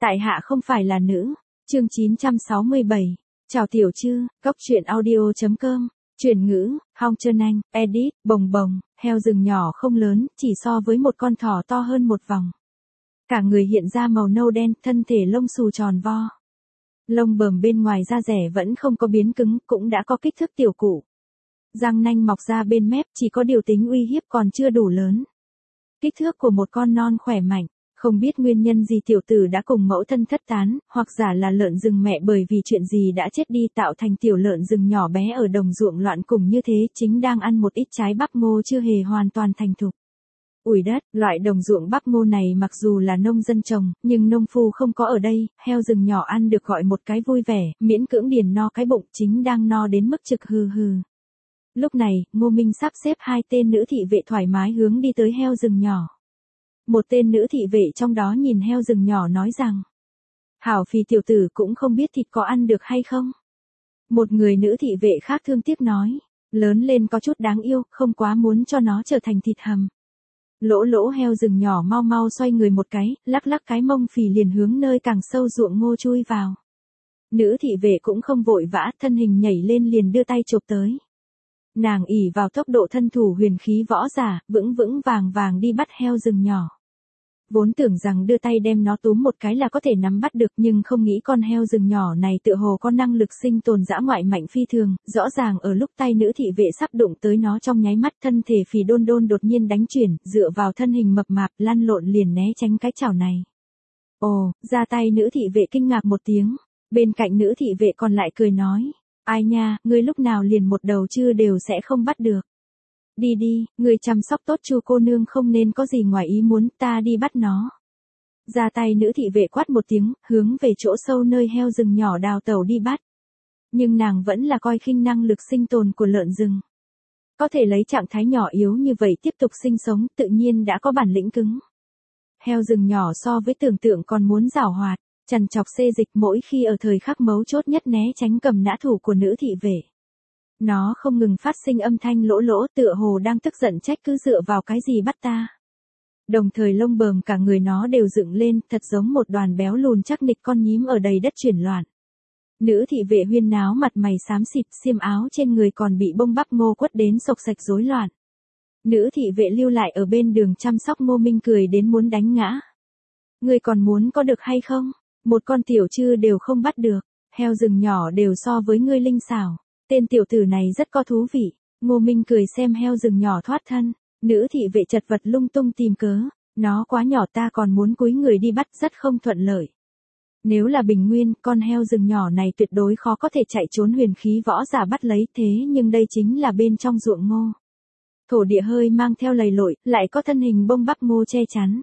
Tại hạ không phải là nữ. Chương 967. Chào tiểu trư, góc truyện audio.com. Chuyển ngữ, Hong Trân Anh, edit, bồng bồng, heo rừng nhỏ không lớn, chỉ so với một con thỏ to hơn một vòng. Cả người hiện ra màu nâu đen, thân thể lông xù tròn vo. Lông bờm bên ngoài da rẻ vẫn không có biến cứng, cũng đã có kích thước tiểu cụ. Răng nanh mọc ra bên mép, chỉ có điều tính uy hiếp còn chưa đủ lớn. Kích thước của một con non khỏe mạnh. Không biết nguyên nhân gì tiểu tử đã cùng mẫu thân thất tán, hoặc giả là lợn rừng mẹ bởi vì chuyện gì đã chết đi tạo thành tiểu lợn rừng nhỏ bé ở đồng ruộng loạn cùng như thế chính đang ăn một ít trái bắp ngô chưa hề hoàn toàn thành thục. Ủi đất, loại đồng ruộng bắp ngô này mặc dù là nông dân trồng, nhưng nông phu không có ở đây, heo rừng nhỏ ăn được gọi một cái vui vẻ, miễn cưỡng điền no cái bụng chính đang no đến mức trực hừ hừ. Lúc này, Ngô Minh sắp xếp hai tên nữ thị vệ thoải mái hướng đi tới heo rừng nhỏ. Một tên nữ thị vệ trong đó nhìn heo rừng nhỏ nói rằng, hảo phì tiểu tử cũng không biết thịt có ăn được hay không. Một người nữ thị vệ khác thương tiếc nói, lớn lên có chút đáng yêu, không quá muốn cho nó trở thành thịt hầm. Lỗ heo rừng nhỏ mau mau xoay người một cái, lắc lắc cái mông phì liền hướng nơi càng sâu ruộng ngô chui vào. Nữ thị vệ cũng không vội vã, thân hình nhảy lên liền đưa tay chộp tới. Nàng ỷ vào tốc độ thân thủ huyền khí võ giả, vững vững vàng vàng đi bắt heo rừng nhỏ. Vốn tưởng rằng đưa tay đem nó túm một cái là có thể nắm bắt được nhưng không nghĩ con heo rừng nhỏ này tựa hồ có năng lực sinh tồn dã ngoại mạnh phi thường, rõ ràng ở lúc tay nữ thị vệ sắp đụng tới nó trong nháy mắt thân thể phì đôn đôn đột nhiên đánh chuyển, dựa vào thân hình mập mạp lăn lộn liền né tránh cái chảo này. Ồ, ra tay nữ thị vệ kinh ngạc một tiếng, bên cạnh nữ thị vệ còn lại cười nói, ai nha, ngươi lúc nào liền một đầu chưa đều sẽ không bắt được. Đi đi, người chăm sóc tốt chu cô nương không nên có gì ngoài ý muốn, ta đi bắt nó. Ra tay nữ thị vệ quát một tiếng, hướng về chỗ sâu nơi heo rừng nhỏ đào tẩu đi bắt. Nhưng nàng vẫn là coi khinh năng lực sinh tồn của lợn rừng. Có thể lấy trạng thái nhỏ yếu như vậy tiếp tục sinh sống, tự nhiên đã có bản lĩnh cứng. Heo rừng nhỏ so với tưởng tượng còn muốn giảo hoạt, chằn chọc xê dịch mỗi khi ở thời khắc mấu chốt nhất né tránh cầm nã thủ của nữ thị vệ. Nó không ngừng phát sinh âm thanh lỗ tựa hồ đang tức giận trách cứ dựa vào cái gì bắt ta. Đồng thời lông bờm cả người nó đều dựng lên, thật giống một đoàn béo lùn chắc nịch con nhím ở đầy đất chuyển loạn. Nữ thị vệ huyên náo mặt mày xám xịt, xiêm áo trên người còn bị bông bắp ngô quất đến sộc sạch rối loạn. Nữ thị vệ lưu lại ở bên đường chăm sóc Ngô Minh cười đến muốn đánh ngã. Ngươi còn muốn có được hay không? Một con tiểu trư đều không bắt được, heo rừng nhỏ đều so với ngươi linh xảo. Tên tiểu tử này rất có thú vị. Ngô Minh cười xem heo rừng nhỏ thoát thân. Nữ thị vệ chật vật lung tung tìm cớ. Nó quá nhỏ ta còn muốn cúi người đi bắt rất không thuận lợi. Nếu là bình nguyên, con heo rừng nhỏ này tuyệt đối khó có thể chạy trốn huyền khí võ giả bắt lấy thế nhưng đây chính là bên trong ruộng ngô. Thổ địa hơi mang theo lầy lội, lại có thân hình bông bắp ngô che chắn.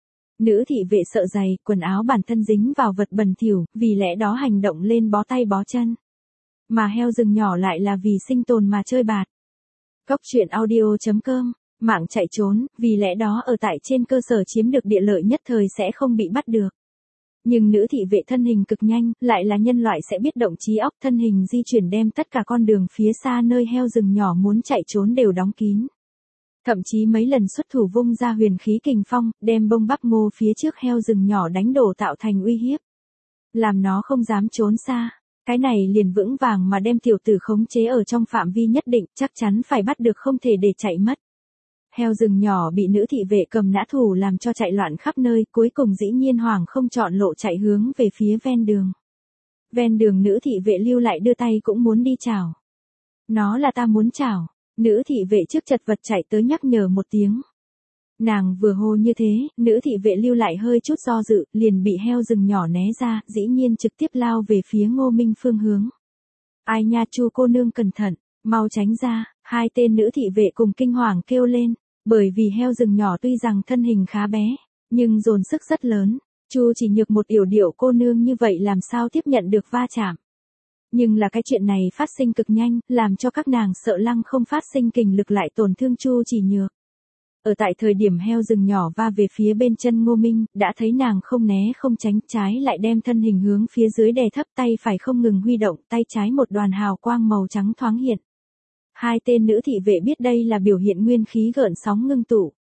Nữ thị vệ sợ dày, quần áo bản thân dính vào vật bẩn thỉu, vì lẽ đó hành động lên bó tay bó chân. Mà heo rừng nhỏ lại là vì sinh tồn mà chơi bạt. Góc truyện audio.com, mạng chạy trốn, vì lẽ đó ở tại trên cơ sở chiếm được địa lợi nhất thời sẽ không bị bắt được. Nhưng nữ thị vệ thân hình cực nhanh, lại là nhân loại sẽ biết động trí óc thân hình di chuyển đem tất cả con đường phía xa nơi heo rừng nhỏ muốn chạy trốn đều đóng kín. Thậm chí mấy lần xuất thủ vung ra huyền khí kình phong, đem bông bắp ngô phía trước heo rừng nhỏ đánh đổ tạo thành uy hiếp. Làm nó không dám trốn xa. Cái này liền vững vàng mà đem tiểu tử khống chế ở trong phạm vi nhất định, chắc chắn phải bắt được không thể để chạy mất. Heo rừng nhỏ bị nữ thị vệ cầm nã thủ làm cho chạy loạn khắp nơi, cuối cùng dĩ nhiên hoảng không chọn lộ chạy hướng về phía ven đường. Ven đường nữ thị vệ lưu lại đưa tay cũng muốn đi chào. Nó là ta muốn chào. Nữ thị vệ trước chật vật chạy tới nhắc nhở một tiếng. Nàng vừa hô như thế, nữ thị vệ lưu lại hơi chút do dự, liền bị heo rừng nhỏ né ra, dĩ nhiên trực tiếp lao về phía Ngô Minh phương hướng. Ai nha chu cô nương cẩn thận, mau tránh ra, hai tên nữ thị vệ cùng kinh hoàng kêu lên, bởi vì heo rừng nhỏ tuy rằng thân hình khá bé, nhưng dồn sức rất lớn, chu chỉ nhược một yểu điệu cô nương như vậy làm sao tiếp nhận được va chạm. Nhưng là cái chuyện này phát sinh cực nhanh, làm cho các nàng sợ lăng không phát sinh kình lực lại tổn thương chu chỉ nhược. Ở tại thời điểm heo rừng nhỏ va về phía bên chân Ngô Minh, đã thấy nàng không né không tránh trái lại đem thân hình hướng phía dưới đè thấp tay phải không ngừng huy động, tay trái một đoàn hào quang màu trắng thoáng hiện. Hai tên nữ thị vệ biết đây là biểu hiện nguyên khí gợn sóng ngưng tụ.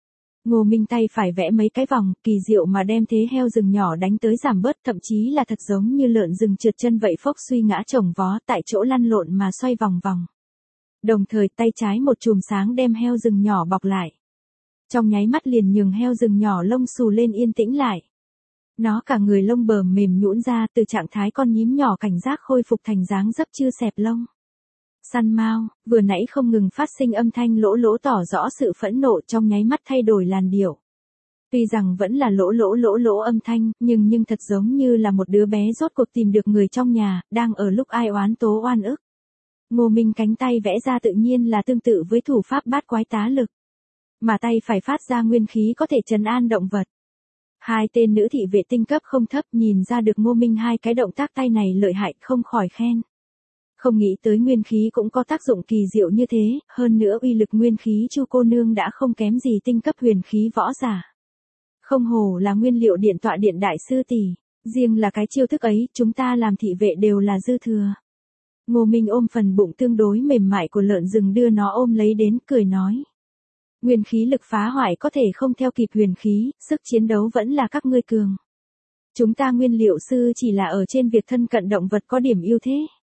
Ngô Minh tay phải vẽ mấy cái vòng, kỳ diệu mà đem thế heo rừng nhỏ đánh tới giảm bớt, thậm chí là thật giống như lợn rừng trượt chân vậy, phốc suy ngã chồng vó, tại chỗ lăn lộn mà xoay vòng vòng. Đồng thời tay trái một chùm sáng đem heo rừng nhỏ bọc lại. Trong nháy mắt liền nhường heo rừng nhỏ lông xù lên yên tĩnh lại. Nó cả người lông bờm mềm nhũn ra, từ trạng thái con nhím nhỏ cảnh giác khôi phục thành dáng dấp chưa xẹp lông. Săn Mao, vừa nãy không ngừng phát sinh âm thanh lỗ lỗ tỏ rõ sự phẫn nộ, trong nháy mắt thay đổi làn điệu. Tuy rằng vẫn là lỗ lỗ âm thanh, nhưng thật giống như là một đứa bé rốt cuộc tìm được người trong nhà, đang ở lúc ai oán tố oan ức. Ngô Minh cánh tay vẽ ra tự nhiên là tương tự với thủ pháp bát quái tá lực. Mà tay phải phát ra nguyên khí có thể trấn an động vật. Hai tên nữ thị vệ tinh cấp không thấp nhìn ra được Ngô Minh hai cái động tác tay này lợi hại, không khỏi khen. Không nghĩ tới nguyên khí cũng có tác dụng kỳ diệu như thế, hơn nữa uy lực nguyên khí Chu cô nương đã không kém gì tinh cấp huyền khí võ giả. Không hổ là nguyên liệu điện tọa điện đại sư tỷ, riêng là cái chiêu thức ấy, chúng ta làm thị vệ đều là dư thừa. Ngô Minh ôm phần bụng tương đối mềm mại của lợn rừng đưa nó ôm lấy đến, cười nói. Nguyên khí lực phá hoại có thể không theo kịp huyền khí, sức chiến đấu vẫn là các ngươi cường. Chúng ta nguyên liệu sư chỉ là ở trên việc thân cận động vật có điểm ưu thế.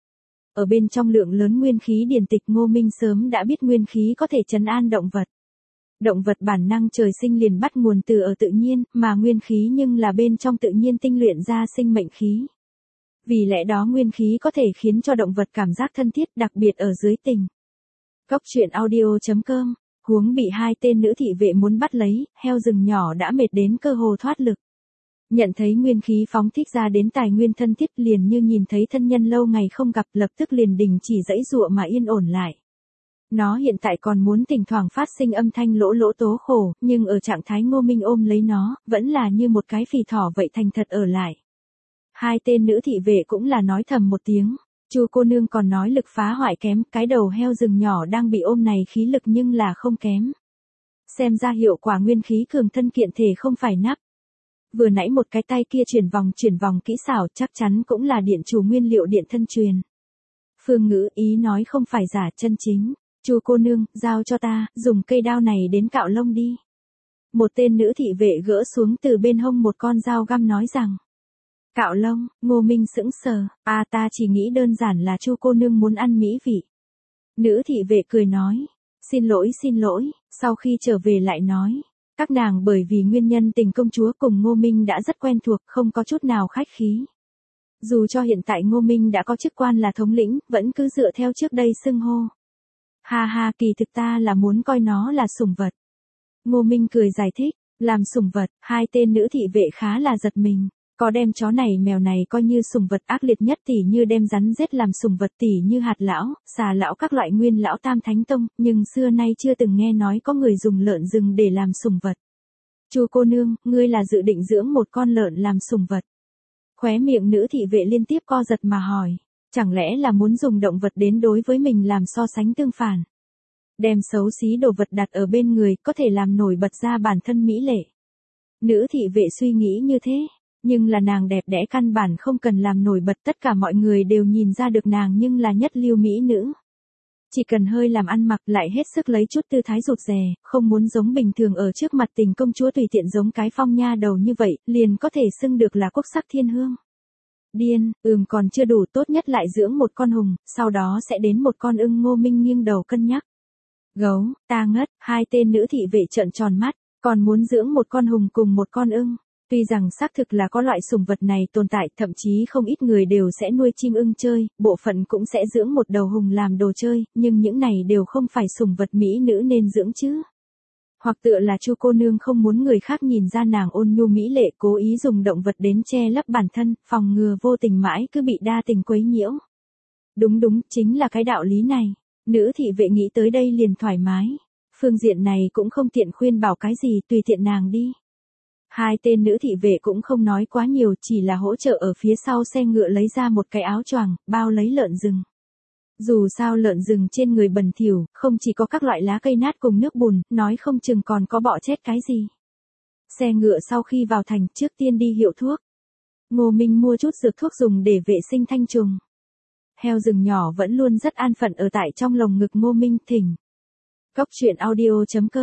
Ở bên trong lượng lớn nguyên khí điển tịch, Ngô Minh sớm đã biết nguyên khí có thể trấn an động vật. Động vật bản năng trời sinh liền bắt nguồn từ ở tự nhiên, mà nguyên khí nhưng là bên trong tự nhiên tinh luyện ra sinh mệnh khí. Vì lẽ đó nguyên khí có thể khiến cho động vật cảm giác thân thiết, đặc biệt ở dưới tình. Cốc truyện audio.com, huống bị hai tên nữ thị vệ muốn bắt lấy, heo rừng nhỏ đã mệt đến cơ hồ thoát lực. Nhận thấy nguyên khí phóng thích ra đến tài nguyên thân thiết, liền như nhìn thấy thân nhân lâu ngày không gặp, lập tức liền đình chỉ giãy giụa mà yên ổn lại. Nó hiện tại còn muốn thỉnh thoảng phát sinh âm thanh lỗ lỗ tố khổ, nhưng ở trạng thái Ngô Minh ôm lấy nó, vẫn là như một cái phì thỏ vậy thành thật ở lại. Hai tên nữ thị vệ cũng là nói thầm một tiếng, Chu cô nương còn nói lực phá hoại kém, cái đầu heo rừng nhỏ đang bị ôm này khí lực nhưng là không kém. Xem ra hiệu quả nguyên khí cường thân kiện thể không phải nắp. Vừa nãy một cái tay kia chuyển vòng kỹ xảo, chắc chắn cũng là điện chủ nguyên liệu điện thân truyền. Phương Ngữ ý nói không phải giả, chân chính. Chu cô nương, giao cho ta, dùng cây đao này đến cạo lông đi. Một tên nữ thị vệ gỡ xuống từ bên hông một con dao găm nói rằng. Cạo lông, Ngô Minh sững sờ, ta chỉ nghĩ đơn giản là Chu cô nương muốn ăn mỹ vị. Nữ thị vệ cười nói, xin lỗi, sau khi trở về lại nói. Các nàng bởi vì nguyên nhân tình công chúa cùng Ngô Minh đã rất quen thuộc, không có chút nào khách khí. Dù cho hiện tại Ngô Minh đã có chức quan là thống lĩnh, vẫn cứ dựa theo trước đây xưng hô. Ha, kỳ thực ta là muốn coi nó là sủng vật. Ngô Minh cười giải thích, làm sủng vật, hai tên nữ thị vệ khá là giật mình. Có đem chó này mèo này coi như sủng vật, ác liệt nhất tỉ như đem rắn rết làm sủng vật, tỉ như hạt lão, xà lão, các loại nguyên lão tam thánh tông, nhưng xưa nay chưa từng nghe nói có người dùng lợn rừng để làm sủng vật. Chu cô nương, ngươi là dự định dưỡng một con lợn làm sủng vật? Khóe miệng nữ thị vệ liên tiếp co giật mà hỏi, chẳng lẽ là muốn dùng động vật đến đối với mình làm so sánh tương phản? Đem xấu xí đồ vật đặt ở bên người có thể làm nổi bật ra bản thân mỹ lệ. Nữ thị vệ suy nghĩ như thế. Nhưng là nàng đẹp đẽ căn bản không cần làm nổi bật, tất cả mọi người đều nhìn ra được nàng nhưng là nhất lưu mỹ nữ. Chỉ cần hơi làm ăn mặc lại hết sức lấy chút tư thái rụt rè, không muốn giống bình thường ở trước mặt tình công chúa tùy tiện giống cái phong nha đầu như vậy, liền có thể xưng được là quốc sắc thiên hương. Điên, còn chưa đủ, tốt nhất lại dưỡng một con hùng, sau đó sẽ đến một con ưng. Ngô Minh nghiêng đầu cân nhắc. Gấu, ta ngất, hai tên nữ thị vệ trợn tròn mắt, còn muốn dưỡng một con hùng cùng một con ưng. Tuy rằng xác thực là có loại sủng vật này tồn tại, thậm chí không ít người đều sẽ nuôi chim ưng chơi, bộ phận cũng sẽ dưỡng một đầu hùng làm đồ chơi, nhưng những này đều không phải sủng vật mỹ nữ nên dưỡng chứ. Hoặc tựa là Chu cô nương không muốn người khác nhìn ra nàng ôn nhu mỹ lệ, cố ý dùng động vật đến che lấp bản thân, phòng ngừa vô tình mãi cứ bị đa tình quấy nhiễu. Đúng, chính là cái đạo lý này. Nữ thị vệ nghĩ tới đây liền thoải mái. Phương diện này cũng không tiện khuyên bảo cái gì, tùy tiện nàng đi. Hai tên nữ thị vệ cũng không nói quá nhiều, chỉ là hỗ trợ ở phía sau xe ngựa lấy ra một cái áo choàng, bao lấy lợn rừng. Dù sao lợn rừng trên người bẩn thỉu, không chỉ có các loại lá cây nát cùng nước bùn, nói không chừng còn có bọ chết cái gì. Xe ngựa sau khi vào thành, trước tiên đi hiệu thuốc. Ngô Minh mua chút dược thuốc dùng để vệ sinh thanh trùng. Heo rừng nhỏ vẫn luôn rất an phận ở tại trong lồng ngực Ngô Minh. Thỉnh. Cốc truyện audio.com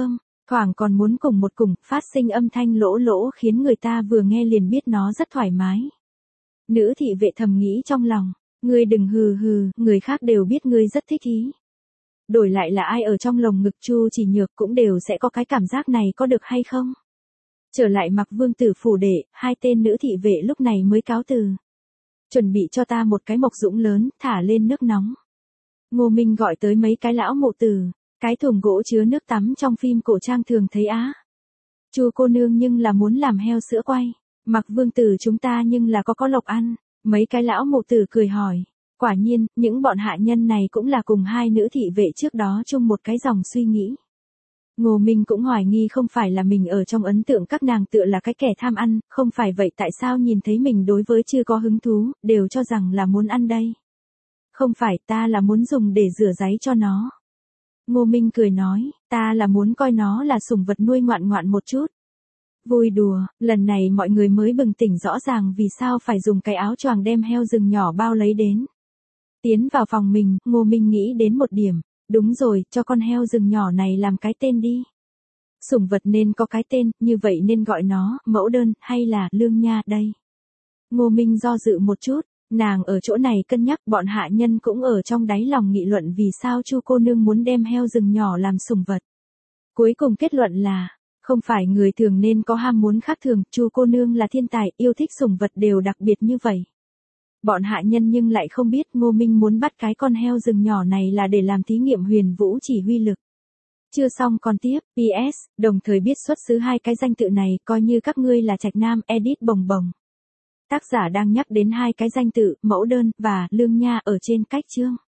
thoảng còn muốn cùng phát sinh âm thanh lỗ lỗ khiến người ta vừa nghe liền biết nó rất thoải mái. Nữ thị vệ thầm nghĩ trong lòng, ngươi đừng hừ hừ, người khác đều biết ngươi rất thích ý. Đổi lại là ai ở trong lồng ngực Chu Chỉ Nhược cũng đều sẽ có cái cảm giác này, có được hay không? Trở lại Mặc Vương tử phủ đệ, hai tên nữ thị vệ lúc này mới cáo từ. Chuẩn bị cho ta một cái mộc dũng lớn, thả lên nước nóng. Ngô Minh gọi tới mấy cái lão mộ tử, cái thùng gỗ chứa nước tắm trong phim cổ trang thường thấy á. Chu cô nương nhưng là muốn làm heo sữa quay, Mặc Vương tử chúng ta nhưng là có lộc ăn. Mấy cái lão mộ tử cười hỏi. Quả nhiên, những bọn hạ nhân này cũng là cùng hai nữ thị vệ trước đó chung một cái dòng suy nghĩ. Ngô Minh cũng hoài nghi không phải là mình ở trong ấn tượng các nàng tựa là cái kẻ tham ăn, không phải vậy tại sao nhìn thấy mình đối với chưa có hứng thú, đều cho rằng là muốn ăn đây. Không phải, ta là muốn dùng để rửa ráy cho nó. Ngô Minh cười nói, ta là muốn coi nó là sủng vật nuôi ngoạn ngoạn một chút. Vui đùa, lần này mọi người mới bừng tỉnh rõ ràng vì sao phải dùng cái áo choàng đem heo rừng nhỏ bao lấy đến. Tiến vào phòng mình, Ngô Minh nghĩ đến một điểm. Đúng rồi, cho con heo rừng nhỏ này làm cái tên đi. Sủng vật nên có cái tên, như vậy nên gọi nó, mẫu đơn, hay là, Lương Nha, đây. Ngô Minh do dự một chút, nàng ở chỗ này cân nhắc, bọn hạ nhân cũng ở trong đáy lòng nghị luận vì sao Chu cô nương muốn đem heo rừng nhỏ làm sủng vật. Cuối cùng kết luận là, không phải người thường nên có ham muốn khác thường, Chu cô nương là thiên tài, yêu thích sủng vật đều đặc biệt như vậy. Bọn hạ nhân nhưng lại không biết Ngô Minh muốn bắt cái con heo rừng nhỏ này là để làm thí nghiệm huyền vũ chỉ huy lực. Chưa xong còn tiếp, PS, đồng thời biết xuất xứ hai cái danh tự này, coi như các ngươi là trạch nam, edit bồng bồng. Tác giả đang nhắc đến hai cái danh tự, mẫu đơn, và Lương Nha ở trên cách chương.